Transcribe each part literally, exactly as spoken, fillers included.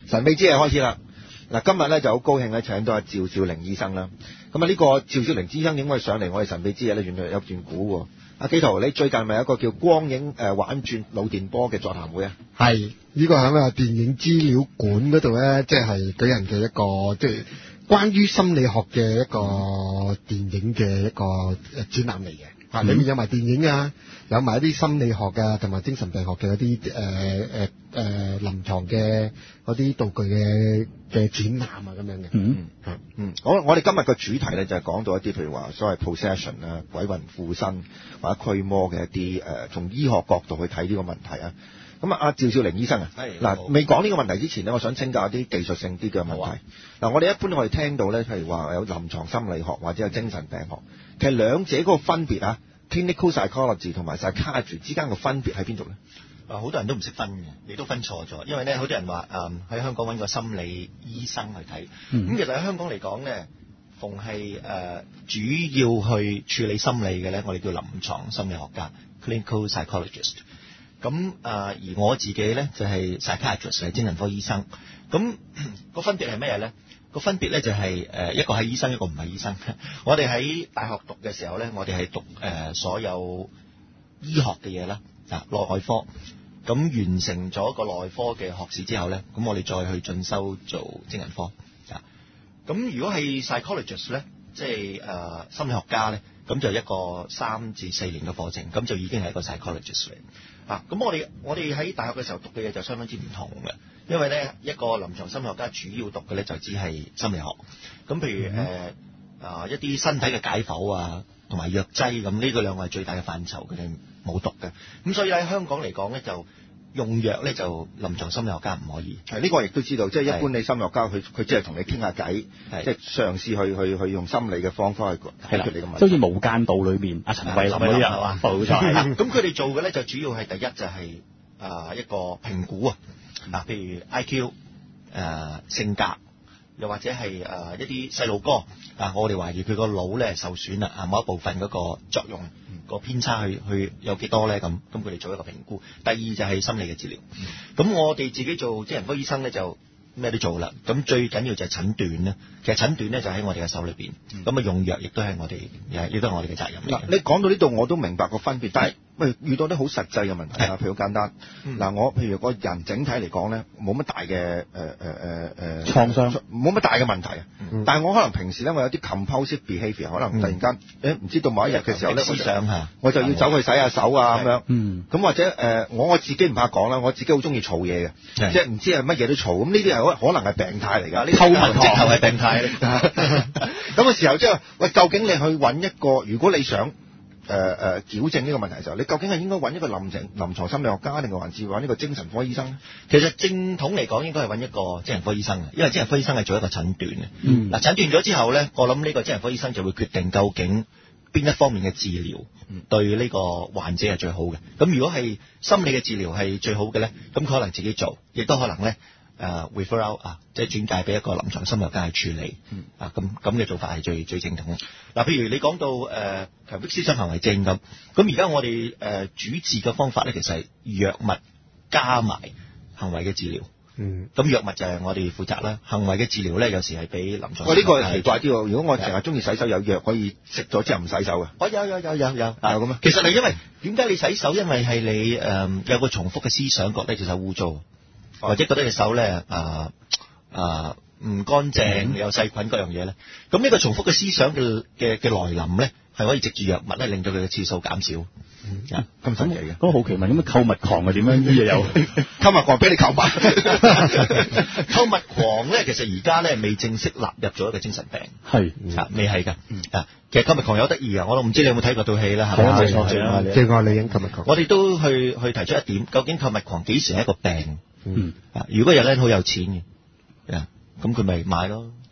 神秘之夜開始啦！嗱，今日咧就好高興咧請到阿趙少玲醫生啦。咁啊，呢個趙少玲醫生點解上嚟我哋神秘之夜咧？原來有段古喎。阿紀陶，你最近咪有一個叫光影誒玩轉腦電波嘅座談會啊？ 係，呢個喺啊電影資料館嗰度咧，即係舉人嘅一個即係關於心理學嘅一個電影嘅一個誒展覽嚟嘅。啊，裏面有埋電影啊，有埋一啲心理學啊，同埋精神病學嘅一啲誒誒誒臨床嘅嗰啲道具嘅嘅展覽啊，咁樣嘅。 嗯嗯嗯，我我哋今日嘅主題咧就係講到一啲譬如話所謂 possession 啊、鬼魂附身或者驅魔嘅一啲誒，從醫學角度去睇呢個問題啊。咁啊，阿趙少玲醫生啊，嗱，未講呢個問題之前呢，我想請教一啲技術性啲嘅問題。嗱，我哋一般我哋聽到咧，譬如話有臨床心理學或者有精神病學，其實兩者嗰個分別啊 ，clinical psychology 同埋 psychiatry 之間嘅分別喺邊度咧？ 啊，好多人都唔識分嘅，你都分錯咗。因為咧，好多人話誒喺香港揾個心理醫生去睇，咁、嗯、其實喺香港嚟講咧，逢係誒、呃、主要去處理心理嘅咧，我哋叫臨床心理學家 （clinical psychologist）。咁啊，而我自己咧就係 psychiatrist， 係精神科醫生。咁個分別係咩咧？個分別咧就係誒一個係醫生，一個唔係醫生。我哋喺大學讀嘅時候咧，我哋係讀誒所有醫學嘅嘢啦，啊內科。咁完成咗個內科嘅學士之後咧，咁我哋再去進修做精神科。啊，咁如果係 psychologist 咧，即係誒心理學家咧，咁就一個三至四年嘅課程，咁就已經係一個 psychologist 嚟。啊，咁我哋我哋喺大學嘅時候讀嘅嘢就相當之唔同嘅，因為咧一個臨床心理學家主要讀嘅咧就只係心理學，咁譬如誒、嗯呃、啊一啲身體嘅解剖啊，同埋藥劑咁，呢個兩個係最大嘅範疇，佢哋冇讀嘅，咁所以喺香港嚟講咧就用藥咧就臨床心理學家唔可以。 係呢、呢個亦都知道，即係一般你心理學家佢佢只係同你傾下偈，即係嘗試去去去用心理嘅方法去解決你嘅問題。 好似無間道裏面阿陳慧琳嗰啲人係嘛？冇錯。 咁佢哋做嘅咧就主要係第一就係、是、啊、呃、一個評估啊，嗱譬如 I Q 誒、呃、性格，又或者係誒、呃、一啲細路哥啊，我哋懷疑佢個腦咧受損啦，啊某一部分嗰個作用。個偏差去去有幾多咧？咁咁佢哋做一個評估。第二就係心理嘅治療。咁、嗯、我哋自己做精神科醫生咧就咩都做啦。咁最緊要就係診斷咧。其實診斷咧就喺我哋嘅手裏邊。咁、嗯、啊用藥亦都係我哋，亦都係我哋嘅責任。嗱， 你講到呢度我都明白個分別，但係喂遇到啲好實際嘅問題啊，譬如好簡單。嗱、嗯，我譬如個人整體嚟講咧，冇乜大嘅誒誒誒誒創傷， 冇乜大嘅問題啊、嗯。但係我可能平時咧，我有啲 compulsive behaviour， 可能突然間誒唔、嗯、知道某一日嘅時候咧，思想嚇，我就要走去洗下手啊咁樣。嗯。咁或者誒、呃，我我自己唔怕講啦，我自己好中意嘈嘢嘅，即係唔知係乜嘢都嘈。咁呢啲係可能係病態嚟㗎。呢偷聞直頭係病態。 咁嘅時候即係喂，究竟你去揾一個，如果你想。誒、呃、誒矯正呢個問題嘅時候，你究竟係應該揾一個臨牀臨牀心理學家，定係還是揾呢個精神科醫生咧？ 其實正統嚟講，應該係揾一個精神科醫生嘅，因為精神科醫生係做一個診斷嘅。嗯，嗱診斷咗之後咧，我諗呢個精神科醫生就會決定究竟邊一方面嘅治療對呢個患者係最好嘅。咁如果係心理嘅治療係最好嘅咧，咁佢可能自己做，亦都可能咧。誒、uh, refer out 啊，即係轉介俾一個臨床心理學家去處理，嗯、啊咁咁嘅做法係最最正統。嗱、啊，譬如你講到誒強迫思想行為症咁，咁而家我哋誒、呃、主治嘅方法咧，其實係藥物加埋行為嘅治療。嗯，咁藥物就係我哋負責啦，行為嘅治療咧有時係俾臨床。喂， 呢、這個係奇怪啲喎，如果我成日中意洗手，有藥可以食咗之後唔洗手嘅。 我、哦、有有有有有啊咁啊。 其實係因為點解你洗手？因為係你誒、呃、有個重複嘅思想，覺得隻手污糟。或者覺得隻手咧啊啊唔乾淨，有細菌嗰樣嘢咧，咁呢個重複嘅思想嘅嘅嘅來臨咧，係可以藉住藥物咧，令到佢嘅次數減少。 嗯，咁神奇嘅。 咁好奇問，咁啊購物狂係點樣啲嘢有？ 購物狂俾你購物。 購物狂咧，其實而家咧未正式納入咗一個精神病。係、嗯、啊，未係㗎。啊，其實購物狂有得意啊，我都唔知你有冇睇過套戲啦。係咪？冇錯， 最愛最愛女人購物狂。 我哋都去去提出一點，究竟購物狂幾時係一個病？嗯啊，如果有人好有錢嘅，啊咁佢咪買咯，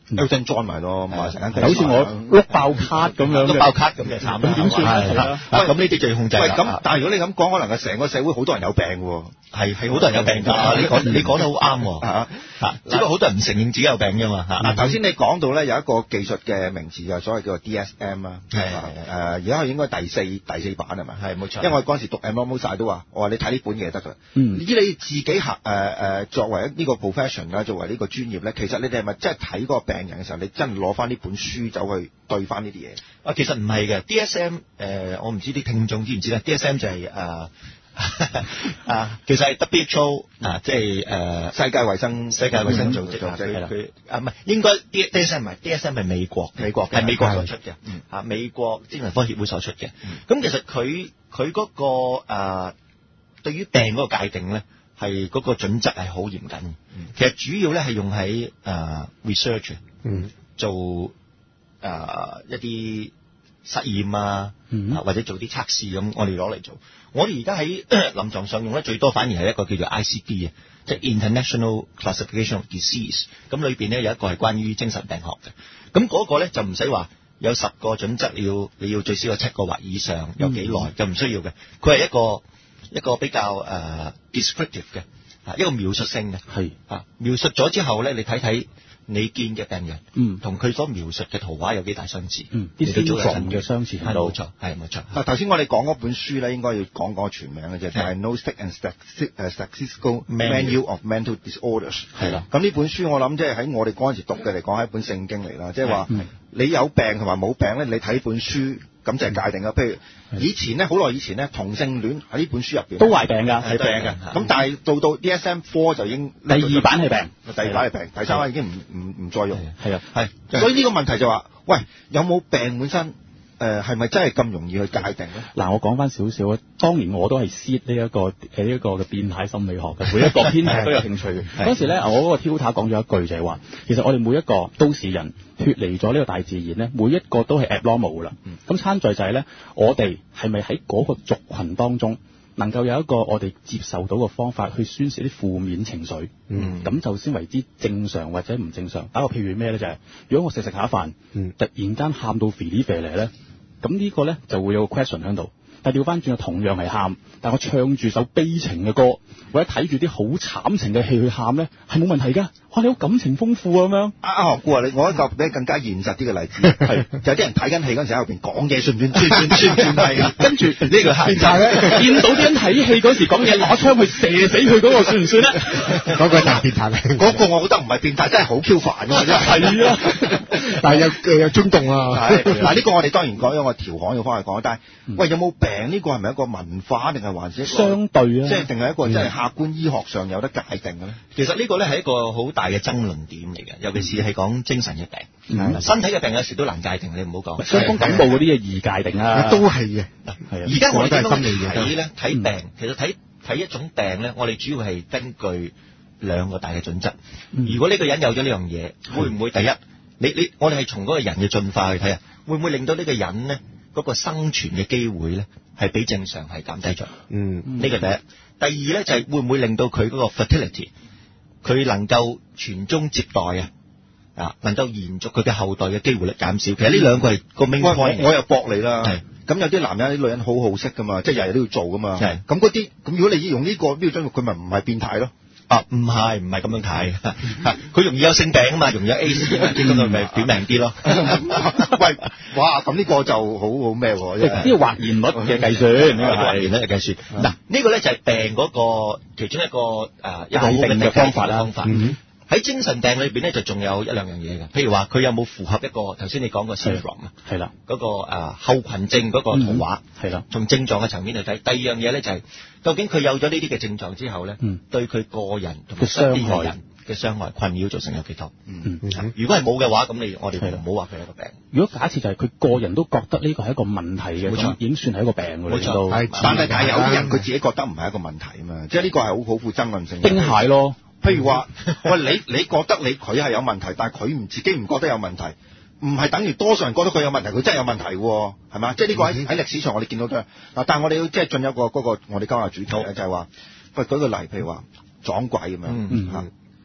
Elton John 埋咯，咪成間好似我碌爆卡咁樣， 碌爆卡咁就慘， 咁點算係啦。咁呢啲就要控制啦。 喂，咁但係如果你咁講，可能係成個社會好多人有病喎。 係係好多人有病㗎，你講你講得好啱喎嚇嚇，只不過好多人唔承認自己有病啫嘛嚇。 嗱頭先你講到咧有一個技術嘅名詞就所謂叫做 D S M 啦， 係誒而家佢應該第四第四版係咪？ 係冇錯。 因為我嗰陣時讀 Ammosa 都話，我話你睇呢本嘢得㗎。 嗯， 以你自己行誒誒作為呢個 profession 啦，作為呢個專業咧，其實你哋係咪真係睇嗰個病人嘅時候，你真係攞翻呢本書走去對翻呢啲嘢？ 啊，其實唔係嘅 D S M 誒、呃，我唔知啲聽眾知唔知咧 D S M 就係、是、誒。呃啊，其實係 W H O 啊，即係誒世界衛生世界衛生組織啊， 係啦， 佢啊唔係應該 D S M 唔係 D S M 係美國美國係美國所出嘅，嗯啊美國精神科協會所出嘅，咁、嗯、其實佢佢嗰個誒、呃、對於病嗰個界定咧係嗰個準則係好嚴謹，嗯、其實主要咧係用喺誒、呃、research，嗯做誒、呃、一啲實驗啊，嗯、啊或者做啲測試咁，我哋攞嚟做。我哋而家喺臨床上用得最多，反而係一個叫做 I C D 啊，即係 International Classification of Disease。咁裏邊咧有一個係關於精神病學嘅。咁嗰個咧就唔使話有十個準則，你要你要最少有七個或以上，有幾耐、嗯、就唔需要嘅。佢係一個一個比較誒、uh, descriptive 嘅，啊一個描述性嘅。係啊，描述咗之後咧，你睇睇。你見嘅病人，嗯，同佢所描述嘅圖畫有幾大相似？嗯，啲症狀嘅相似係冇錯，係冇錯。 嗱，頭先我哋講嗰本書咧，應該要講嗰個全名嘅啫，就係 Diagnostic and Statistical Manual of Mental Disorders。係啦，咁呢本書我諗即係喺我哋嗰陣時讀嘅嚟講係一本聖經嚟啦，即係話你有病同埋冇病咧，你睇本書咁就係界定啦。譬如以前咧，好耐以前咧，同性戀喺呢本書入邊都係病㗎，係病嘅。咁但係到到 D S M 四就已經第二版係病， 第二版係病，第三版已經唔唔唔再用。 係啊， 係。所以呢個問題就話，喂，有冇病本身？誒係咪真係咁容易去界定咧？ 嗱，我講翻少少啊。當年我都係 seed 呢一個誒呢一個嘅變態心理學嘅，每一個編題都有興趣嘅。嗰時咧，我嗰個 tutor 講咗一句就係話，其實我哋每一個都市人脫離咗呢個大自然咧，每一個都係 abnormal 噶啦。咁參在就係咧，我哋係咪喺嗰個族群當中能夠有一個我哋接受到嘅方法去宣泄啲負面情緒？嗯，咁就先為之正常或者唔正常。打個譬如咩咧，就係、是、如果我食食下飯，嗯，突然間喊到肥哩肥嚟咧。咁呢個咧就會有個 question 喺度，但係調翻轉，同樣係喊，但我唱住首悲情嘅歌，或者睇住啲好慘情嘅戲去喊咧，係冇問題㗎。哇，你好感情豐富啊咁樣。阿阿學姑啊，你我一個比更加現實啲嘅例子，係就有啲人睇緊戲嗰陣時喺後邊講嘢，算唔算算算算算係？跟住呢個係變態咧， 見到啲人睇戲嗰時講嘢，攞槍去射死佢嗰個算唔算咧？ 嗰個就係變態啦。 嗰個我覺得唔係變態，真係好 Q 煩㗎嘛，真係。係啊， 但係有有中動啊。 係嗱，呢個我哋當然講咗個調侃嘅方式講，但係喂有冇病呢個係咪一個文化定係還是一個相對啊？ 即係定係一個即係客觀醫學上有得界定嘅咧？ 其實呢個咧係一個好大嘅爭論點嚟嘅，尤其是係講精神嘅病，嗯、身體嘅病有時都難界定，你唔好講。 傷風感冒嗰啲嘢易界定啊， 都係嘅。 而家我哋點樣睇咧？睇病、嗯、其實睇睇一種病咧，我哋主要係根據兩個大嘅準則。嗯、如果呢個人有咗呢樣嘢，會唔會第一？你你我哋係從嗰個人嘅進化去睇啊，會唔會令到呢個人咧嗰、嗰個生存嘅機會咧係比正常係減低咗？嗯，呢個第一。第二咧就係、係、會唔會令到佢嗰個 fertility？佢能夠傳宗接代啊，啊，能夠延續佢嘅後代嘅機會率減少。其實呢兩個係個 main point。 我又駁你啦。係。咁有啲男人、啲女人好好色噶嘛，即係日日都要做噶嘛。係。咁嗰啲，咁如果你用呢個標準，佢咪唔係變態咯？ 啊，唔係，唔係咁樣睇。佢容易有性病啊嘛，容易有 A C 啊，咁佢咪短命啲咯。 喂，哇，咁呢個就好好咩喎？ 呢個還原率嘅計算，呢個還原率嘅計算。嗱，呢個咧就係病嗰個其中一個誒一個好定嘅方法啦。方法喺精神病裏邊咧，就仲有一兩樣嘢嘅，譬如話佢有冇符合一個頭先你講個 syndrome 啊，係啦，嗰個誒後群症嗰個圖畫，係啦，從症狀嘅層面嚟睇。第二樣嘢咧就係究竟佢有咗呢啲嘅症狀之後咧，對佢個人同埋身邊嘅人嘅傷害困擾造成有幾多？嗯嗯，如果係冇嘅話，咁你我哋唔好話佢係一個病。 如果假設就係佢個人都覺得呢個係一個問題嘅，冇錯，已經算係一個病㗎啦。冇錯， 係，但係但係有啲人佢自己覺得唔係一個問題啊嘛，即係呢個係好好富爭論性。 丁蟹咯。 譬如話，喂，你你覺得你佢係有問題，但係佢唔自己唔覺得有問題，唔係等於多數人覺得佢有問題，佢真係有問題喎，係嘛？即係呢個喺喺歷史上我哋見到都係嗱，但係我哋要即係進入個嗰個我哋今日主題咧，就係話，喂，舉個例，譬如話撞鬼咁樣嚇，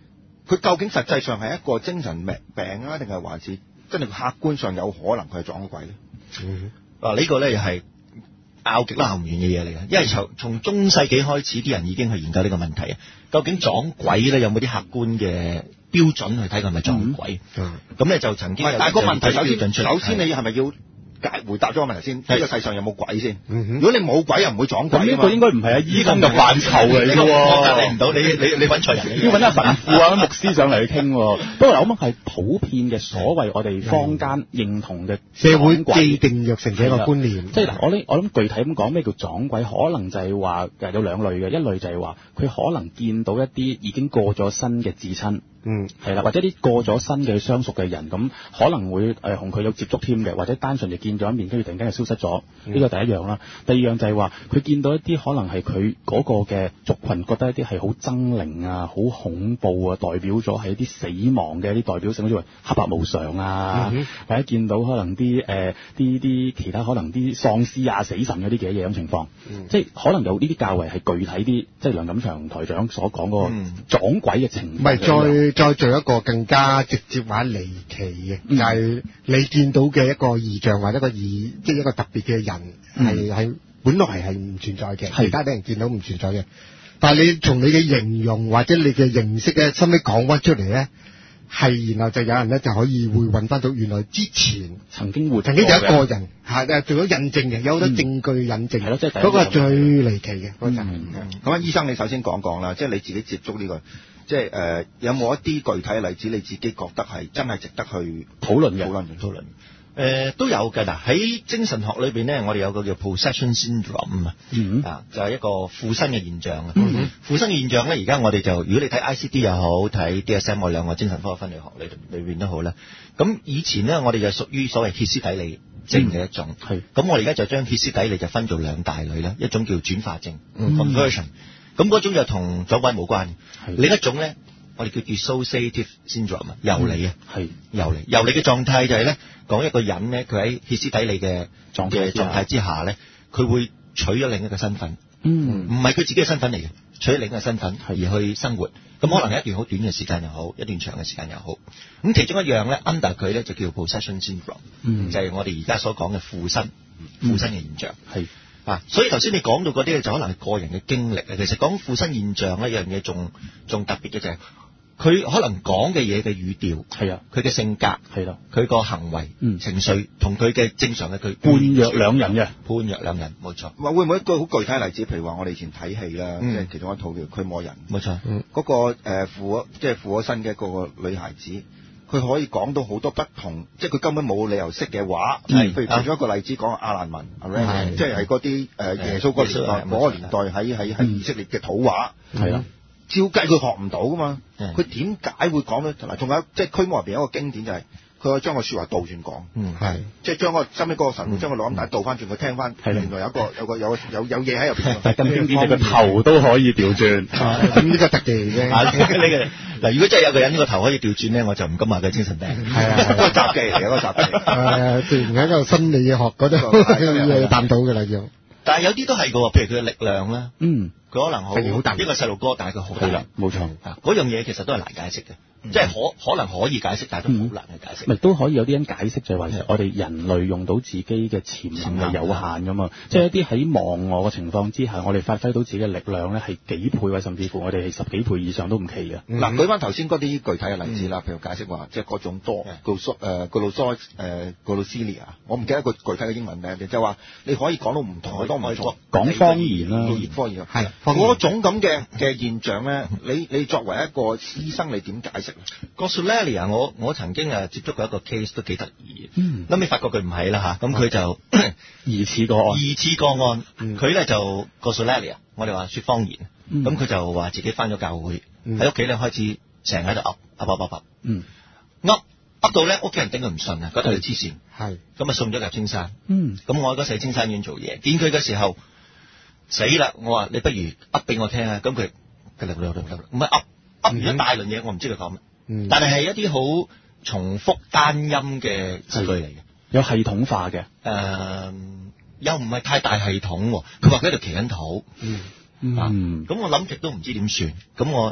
佢究竟實際上係一個精神病病啊，定係還是真係客觀上有可能佢係撞鬼咧？ 嗯，嗱、呢個咧又係拗極啦，唔遠嘅嘢嚟嘅，因為從從中世紀開始，啲人已經去研究呢個問題啊。究竟撞鬼咧有冇啲客觀嘅標準去睇佢係咪撞鬼？咁咧、嗯、就曾經有， 但係個問題首先， 出首先你係咪要解回答咗個問題先？呢係個世上有冇鬼先？ 嗯如果你冇鬼，又唔會撞鬼啊嘛。 咁呢個應該唔係阿醫生嘅範疇嚟嘅你喎。 答你唔到，你你你揾錯人。 要揾阿神父啊、牧師上嚟去傾喎。不過我諗係普遍嘅所謂我哋坊間認同嘅社會撞鬼既定若成嘅一個觀念。 即係嗱，我呢我諗具體咁講咩叫撞鬼，可能就係話誒有兩類嘅，一類就係話佢可能見到一啲已經過咗身嘅至親。 嗯， 係啦，或者啲過咗身嘅相熟嘅人，咁可能會誒同佢有接觸添嘅，或者單純就見咗一面，跟住突然間就消失咗，呢個、 嗯、 第一樣啦。第二樣就係話佢見到一啲可能係佢嗰個嘅族群覺得一啲係好猙獰啊、好恐怖啊，代表咗係一啲死亡嘅一啲代表性，好似話黑白無常啊， 嗯、 或者見到可能啲誒啲啲其他可能啲喪屍啊、死神嗰啲嘅嘢咁情況， 嗯、 即係可能有呢啲較為係具體啲，即係梁錦祥台長所講嗰個撞鬼嘅情況。 唔係，再再做一個更加直接或者離奇嘅， 嗯、 就係你見到嘅一個異象或者一個異，即係一個特別嘅人，係係、嗯、本來係唔存在嘅，其他啲人見到唔存在嘅。但係你從你嘅形容或者你嘅認識咧，收尾講翻出嚟咧，係然後就有人咧就可以會揾翻到原來之前曾經活曾經有一個人係誒做咗印證嘅，有好多證據印證。係咯、嗯，即係嗰個係最離奇嘅嗰陣。 咁啊，醫生你首先講講啦，即係你自己接觸呢、這個。即係誒、呃，有冇一啲具體嘅例子，你自己覺得係真係值得去討論嘅？討論討論誒都有嘅。嗱，喺精神學裏邊咧，我哋有個叫 possession syndrome 啊、嗯，啊就係、是、一個附身嘅現象啊。嗯、附身嘅現象咧，而家我哋就如果你睇 I C D 又好，睇 D S M 我兩個精神科嘅分類學裏裏邊都好啦。咁以前咧，我哋就屬於所謂歇斯底里症嘅一種。係、嗯。咁我哋而家就將歇斯底里就分做兩大類啦，一種叫轉化症 conversion。咁嗰種就同撞鬼冇關嘅，另一種咧，我哋叫 dissociative syndrome 啊，遊離啊，係遊離。遊離嘅狀態就係咧，講一個人咧，佢喺歇斯底里嘅狀嘅狀態之下咧，佢會取咗另一個身份，嗯，唔係佢自己嘅身份嚟嘅，取咗另一個身份而去生活。咁可能係一段好短嘅時間又好，一段長嘅時間又好。咁其中一樣咧 under 佢咧就叫 possession syndrome，嗯，就係我哋而家所講嘅附身、附身嘅現象，係。啊，所以頭先你講到嗰啲就可能係個人嘅經歷啊。其實講附身現象咧，有樣嘢仲仲特別嘅就係、是、佢可能講嘅嘢嘅語調係啊，佢嘅性格係啦，佢個行為、嗯、情緒同佢嘅正常嘅佢判若兩人嘅， 判若兩人，冇錯。 會唔會一個好具體嘅例子？譬如話我哋以前睇戲啦， 嗯、 即係其中一套叫《驅魔人》， 冇錯。嗰、 嗯那個誒附咗即係附咗身嘅嗰個女孩子。佢可以講到好多不同，即係佢根本冇理由識嘅話。係、嗯，譬如其中一個例子講阿蘭文，係，即係係嗰啲誒耶穌嗰年代，嗰個年代喺喺喺以色列嘅土話，係啦、嗯，照計佢學唔到噶嘛。佢點解會講咧？同埋仲有即係驅魔入邊有一個經典就係、是。佢可以將個説話倒轉講，嗯，係，即係將個收尾嗰個神會將個錄音帶倒翻轉，佢聽翻，原來有個有個有有有嘢喺入邊。 但係更經典就個頭都可以調轉， 咁呢個特技嚟嘅。 呢個嗱，如果真係有個人呢個頭可以調轉咧，我就唔敢話佢精神病。係啊， 個雜技嚟嘅，個雜技。 誒，自然喺個心理學嗰度要探討嘅啦，要。 但係有啲都係嘅喎，譬如佢嘅力量啦，嗯，佢可能好好大， 一個細路哥，但係佢好大， 係啦，冇錯。 嗰樣嘢其實都係難解釋嘅。嗯、即係可可能可以解釋，但係都好難去解釋。 咪、嗯、都可以有啲人解釋，就係話其實我哋人類用到自己嘅潛能係有限噶嘛。即係一啲喺忘我嘅情況之下，我哋發揮到自己嘅力量咧，係幾倍或甚至乎我哋係十幾倍以上都唔奇嘅。嗱、 嗯，舉翻頭先嗰啲具體嘅例子啦，譬、嗯、如解釋話，即係嗰種多告蘇誒告魯蘇誒告魯斯利亞，我唔記得個具體嘅英文名嘅，就係話你可以講到唔同嘅多唔同講方言啦， 方言係嗰種咁嘅嘅現象咧，你你作為一個醫生，你點解釋？ Glossolalia，我我曾經誒接觸過一個 case 都幾得意嘅，後尾發覺佢唔係啦嚇，咁佢就疑似個案， 疑似個案，佢咧就 Glossolalia，我哋話説方言，咁佢就話自己返咗教會，喺屋企咧開始成日喺度噏噏噏噏噏，噏噏到咧屋企人頂佢唔順啊，覺得佢黐線，係咁啊送咗入青山，咁我嗰時喺青山院做嘢，見佢嘅時候死啦，我話你不如噏俾我聽啊，咁佢佢嚟嚟嚟嚟，唔係噏噏完一大輪嘢，我唔知佢講乜。嗯、但係係一啲好重複單音嘅字句嚟嘅， 有系統化嘅，誒、 呃、又唔係太大系統。佢話佢喺度祈緊禱，嗯，咁、嗯啊、我諗極都唔知點算。咁我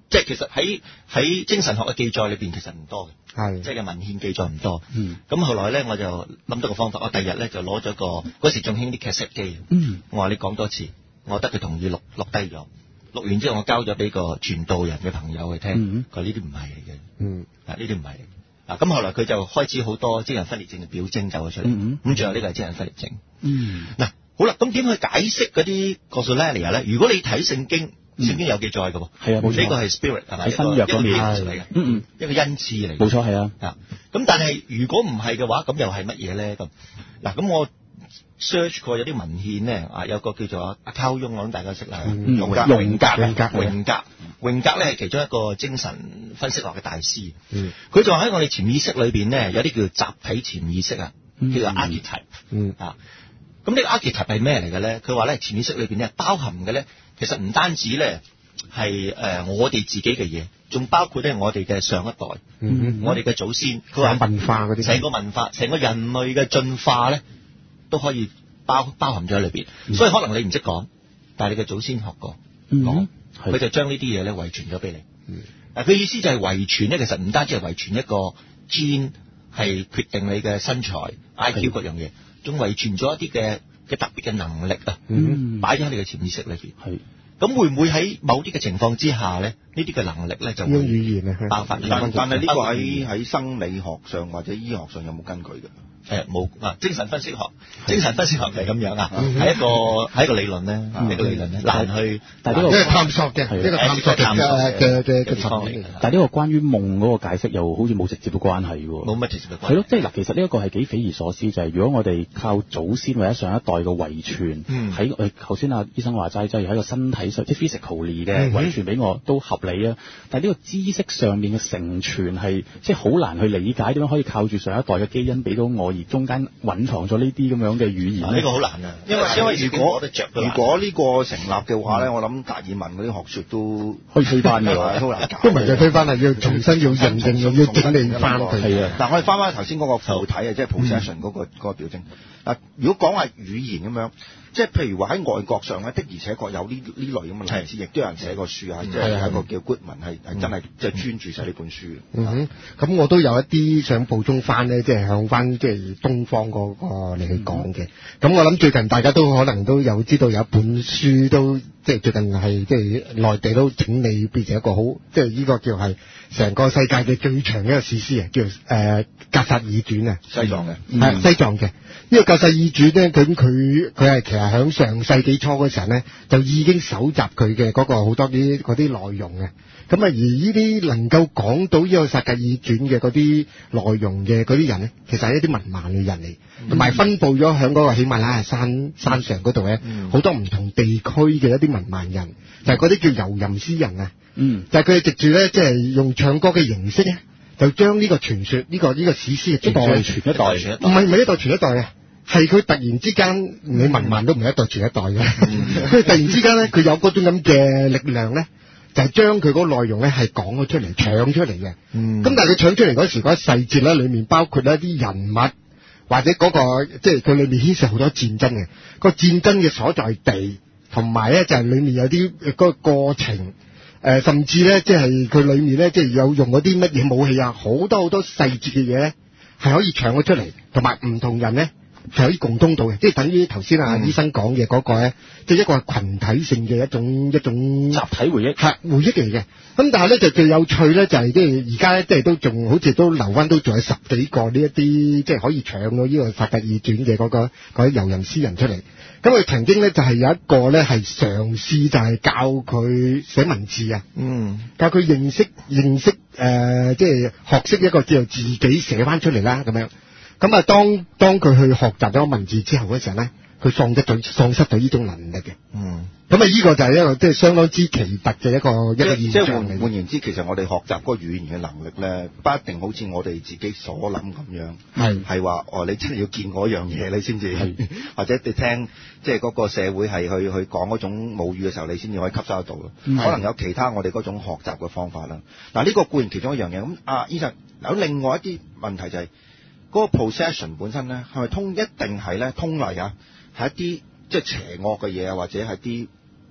即係其實喺喺精神學嘅記載裏邊其實唔多嘅， 係即係嘅文獻記載唔多。 嗯， 咁後來咧我就諗到個方法，我第日咧就攞咗個嗰時仲興啲 cassette 機， 嗯， 我話你講多次，我得佢同意錄錄低咗，錄完之後我交咗俾個傳道人嘅朋友去聽，佢呢啲唔係嚟嘅， 嗯， 啊呢啲唔係。啊，咁後來佢就開始好多精神分裂症嘅表徵走咗出嚟， 嗯咁最後呢個係精神分裂症。 嗯， 嗱，好啦，咁點去解釋嗰啲 glossolalia 咧？如果你睇聖經，聖經有記載嘅喎， 係啊，冇錯， 呢個係 spirit 係咪？ 喺新約嗰面係嚟嘅， 嗯嗯， 一個恩賜嚟嘅， 冇錯係啊。 啊，咁但係如果唔係嘅話，咁又係乜嘢咧？咁嗱，咁我 search 過有啲文獻咧，啊，有個叫做阿卡翁，我諗大家識啦， 嗯榮格， 榮格榮格， 榮榮格，榮格咧係其中一個精神分析學嘅大師。 嗯， 佢就話喺我哋潛意識裏邊咧，有啲叫做集體潛意識啊， 嗯叫做 archetype。 嗯， 啊，咁呢個 archetype 係咩嚟嘅咧？佢話咧潛意識裏邊咧包含嘅咧，其實唔單止咧係誒我哋自己嘅嘢，仲包括咧我哋嘅上一代， 嗯， 我哋嘅祖先。佢話話文化嗰啲， 成個文化，成個人類嘅進化咧，都可以包包含咗喺裏邊。 嗯所以可能你唔識講，但係你嘅祖先學過嗯講， 係佢就將呢啲嘢咧遺傳咗俾你。 嗯嗱，佢意思就係遺傳咧，其實唔單止係遺傳一個 gene 係決定你嘅身材、I Q 嗰樣嘢，仲遺傳咗一啲嘅嘅特別嘅能力啊， 嗯擺咗喺你嘅潛意識裏邊。 係。 咁會唔會喺某啲嘅情況之下咧，呢啲嘅能力咧就會用語言啊， 爆發？ 但但係呢個喺喺生理學上或者醫學上有冇根據嘅？ 誒冇啊！精神分析學，精神分析學就係咁樣啊， 嗯係一個係一個理論咧，一個理論咧，難去。 但係呢個呢個探索嘅， 係呢個探索嘅嘅嘅嘅嘅層面嚟。 但係呢個關於夢嗰個解釋又好似冇直接嘅關係喎。 冇乜直接嘅關係。 係咯，即係嗱，其實呢一個係幾匪夷所思，就係、是、如果我哋靠祖先或者上一代嘅遺傳，喺誒頭先阿醫生話齋，即係喺個身體上，即係 physically 嘅遺傳俾我都合理啊。但係呢個知識上面嘅承傳係即係好難去理解，點樣可以靠住上一代嘅基因俾到我，而中間隱藏咗呢啲咁樣嘅語言呢、呢個好難啊， 因為因為如果如如果呢個成立嘅話咧，我諗達爾文嗰啲學説都可以推翻嘅係好難搞。 都唔係就推翻啦，要重新要認證，要整理翻佢。 係啊， 嗱，我哋翻翻頭先嗰個附體啊，即係 possession 嗰個嗰個表徵。嗱，如果講話語言咁樣，即係譬如話喺外國上咧，的而且確有呢呢類咁嘅例子，亦都有人寫過書啊，即係有一個叫 Goodman 係係真係即係專注寫呢本書。 嗯哼，咁我都有一啲想補充翻咧，即係向翻即係東方嗰個嚟去講嘅。咁我諗最近大家都可能都有知道有一本書都即係最近係即係內地都整理變成一個好即係呢個叫係成個世界嘅最長嘅一個史詩啊，叫誒《格薩爾傳》啊， 西藏嘅係西藏嘅。呢個《格薩爾傳》咧，咁佢佢係其實喺上世紀初嗰時候咧，就已經搜集佢嘅嗰個好多啲嗰啲內容嘅。咁啊，而呢啲能夠講到呢個《薩格爾傳》嘅嗰啲內容嘅嗰啲人咧，其實係一啲文盲嘅人嚟，同埋、嗯、分佈咗喺嗰個喜馬拉雅山山上嗰度咧，好、嗯、多唔同地區嘅一啲文盲人，就係嗰啲叫遊吟詩人啊。嗯，就係佢哋藉住咧，即係用唱歌嘅形式咧，就將呢個傳說，呢、呢個呢、呢個史詩嘅傳說傳一代傳一代，唔係唔係一代傳一代啊，係佢突然之間，你文盲都唔係一代傳一代嘅，佢、嗯、突然之間咧，佢有嗰種咁嘅力量咧。就係將佢嗰個內容咧係講咗出嚟，搶出嚟嘅。嗯。咁但係佢搶出嚟嗰時嗰啲細節咧，裡面包括一啲人物或者嗰、嗰個，即係佢裡面牽涉好多戰爭嘅。個戰爭嘅所在地，同埋咧就係裡面有啲嗰個過程，誒、呃、甚至咧即係佢裡面咧即係有用嗰啲乜嘢武器啊，好多好多細節嘅嘢咧係可以搶咗出嚟，同埋唔同人咧係可以共通到嘅，即係等於頭先阿醫生講嘅嗰個咧，即係一個係群體性嘅一種一種集體回憶， 係回憶嚟嘅。咁但係咧就最有趣咧就係即係而家咧即係都仲好似都留翻都仲有十幾個呢一啲即係可以搶到呢個《薩格爾傳》嘅嗰個嗰啲遊吟詩人出嚟。咁佢曾經咧就係有一個咧係嘗試就係教佢寫文字啊，嗯，教佢認識認識誒即係學識一個叫做自己寫翻出嚟啦咁樣。咁啊，當當佢去學習咗文字之後嗰時候咧，佢喪失咗喪失咗呢種能力嘅。嗯。咁啊，呢個就係一個即係相當之奇特嘅一個一個現象嚟。 即係換換言之，其實我哋學習嗰個語言嘅能力咧，不一定好似我哋自己所諗咁樣。係係話哦，你真係要見嗰樣嘢你先至，或者你聽即係嗰個社會係去去講嗰種母語嘅時候，你先至可以吸收得到。可能有其他我哋嗰種學習嘅方法啦。嗱，呢個固然其中一樣嘢。咁啊，醫生有另外一啲問題就係、是。嗰個 possession 本身咧，係咪通一定係咧通例啊？係一啲即係邪惡嘅嘢啊，或者係啲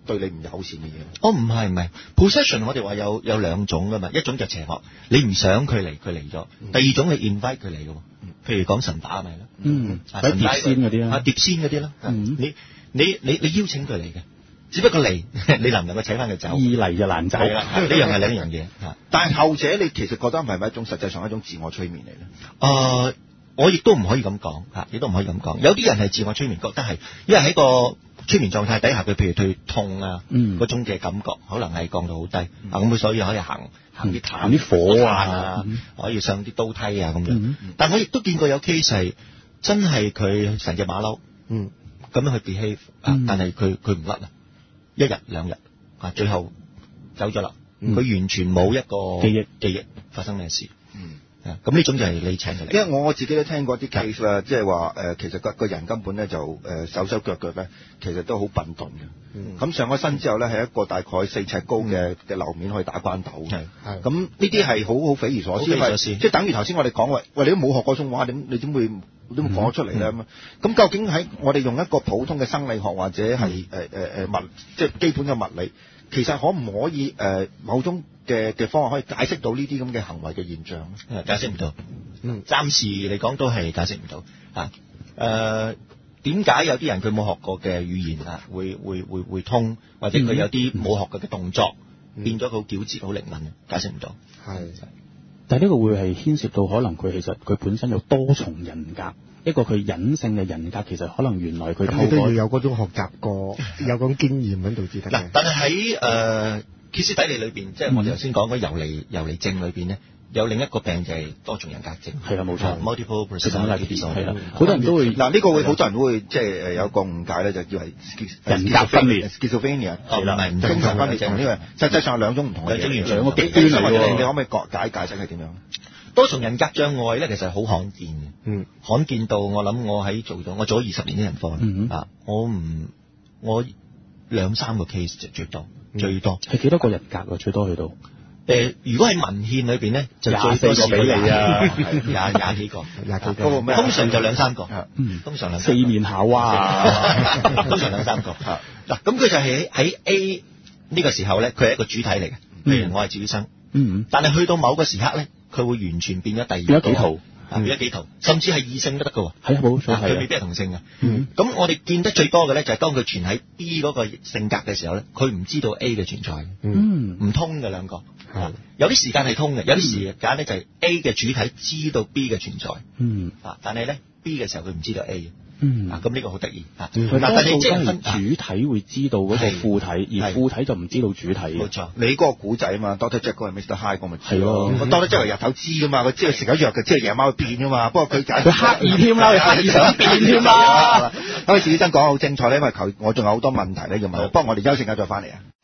對你唔友善嘅嘢？ 哦，唔係唔係 possession， 我哋話有有兩種噶嘛，一種就邪惡，你唔想佢嚟，佢嚟咗；第二種你 invite 佢嚟嘅喎，譬如講神打咪啦， 嗯， 啊喺碟仙嗰啲啦， 啊碟仙嗰啲啦， 嗯你你你你邀請佢嚟嘅，只不過嚟你能唔能夠請翻佢走？ 易嚟就難走， 係啦，呢樣係兩樣嘢嚇。 但係後者你其實覺得係咪一種實際上一種自我催眠嚟咧？ 誒，我亦都唔可以咁講嚇，亦都唔可以咁講。有啲人係自我催眠，覺得係因為喺個催眠狀態底下，佢譬如佢痛啊， 嗯， 嗰種嘅感覺可能係降到好低，啊咁佢所以可以行行啲行啲火啊， 可以上啲刀梯啊咁樣。 嗯但我亦都見過有 case 係真係佢成隻馬騮， 嗯， 咁樣去 behave，啊，但係佢佢唔甩啊，一日兩日啊，最後走咗啦，佢完全冇一個記憶記憶發生咩事。 嗯。 咁呢種就係你請佢嚟， 因為我我自己都聽過啲 case 啦，即係話誒，其實個個人根本咧就誒、呃、手手腳腳咧，其實都好笨鈍嘅。咁、嗯、上咗身之後咧，係一個大概四尺高嘅嘅樓面可以打關鬥。係係。咁呢啲係好好匪夷所思，因為即係等於頭先我哋講話，喂，你都冇學過中話，點你點會都講得出嚟咧咁啊？咁、嗯、究竟喺我哋用一個普通嘅生理學或者係誒誒誒物，即係基本嘅物理，其實可唔可以誒、呃、某種嘅嘅方法可以解釋到呢啲咁嘅行為嘅現象咧？ 解釋唔到，嗯，暫時嚟講都係解釋唔到啊。誒，點解有啲人佢冇學過嘅語言啊，會會會會通，或者佢有啲冇學過嘅動作，嗯、變咗佢好矯捷、好靈敏，解釋唔到。係， 但係呢個會係牽涉到可能佢其實佢本身有多重人格，一個佢隱性嘅人格，其實可能原來佢透過都要有嗰種學習過，有嗰種經驗喺度至得。 嗱，但係喺誒歇斯底里裏邊，即係我哋頭先講嗰游離游離症裏邊咧，有另一個病就係多重人格症。 係啊，冇錯 ，multiple personality disorder。係啦， 好多人都會嗱呢個會好多人都會即係誒有個誤解咧，就叫係人格分裂 schizophrenia。 係啦，唔精神分裂症呢個實際上係兩種唔同嘅嘢， 兩個極端嚟嘅。你可唔可以解解釋係點樣？ 多重人格障礙咧，其實係好罕見嘅。 嗯， 罕見到我諗我喺做咗，我做咗二十年啲人科、嗯、啊，我唔我兩三個 case 就最多。最多係幾多個人格啊？最多去到誒、 呃，如果喺文獻裏邊咧，就最多個比例啊，廿廿幾個，廿幾個，通常就兩三個，嗯，通常兩四面夏娃啊， 通常兩三個。嗱，咁佢就係喺 A 呢個時候咧，佢係一個主體嚟嘅，譬如我係趙醫生，嗯，但係去到某個時刻咧，佢會完全變咗第二個， 變咗幾圖。 變咗幾圖，甚至係異性都得㗎喎。 係啊，冇錯， 佢未必係同性嘅。嗯，咁我哋見得最多嘅咧，就係當佢存喺 B 嗰個性格嘅時候咧，佢唔知道 A 嘅存在。嗯，唔通嘅兩個。係，有啲時間係通嘅，有啲時間咧就係 A 嘅主體知道 B 嘅存在。嗯，啊，但係咧 B 嘅時候佢唔知道 A。嗯，啊，咁呢個好得意。啊， 佢多數都係主體會知道嗰個副體，而副體就唔知道主體。 冇錯， 你嗰個古仔啊嘛 ，Doctor Jekyll 嗰個 Mister Hyde 嗰咪係咯。 Doctor Jekyll 日頭知噶嘛，佢知道食咗藥嘅，知道夜晚會變噶嘛。不過佢解佢刻意添啦，佢刻意想變添啦。 咁啊，趙醫生講得好精彩咧，因為求我仲有好多問題咧要問，不過我哋休息下再翻嚟啊。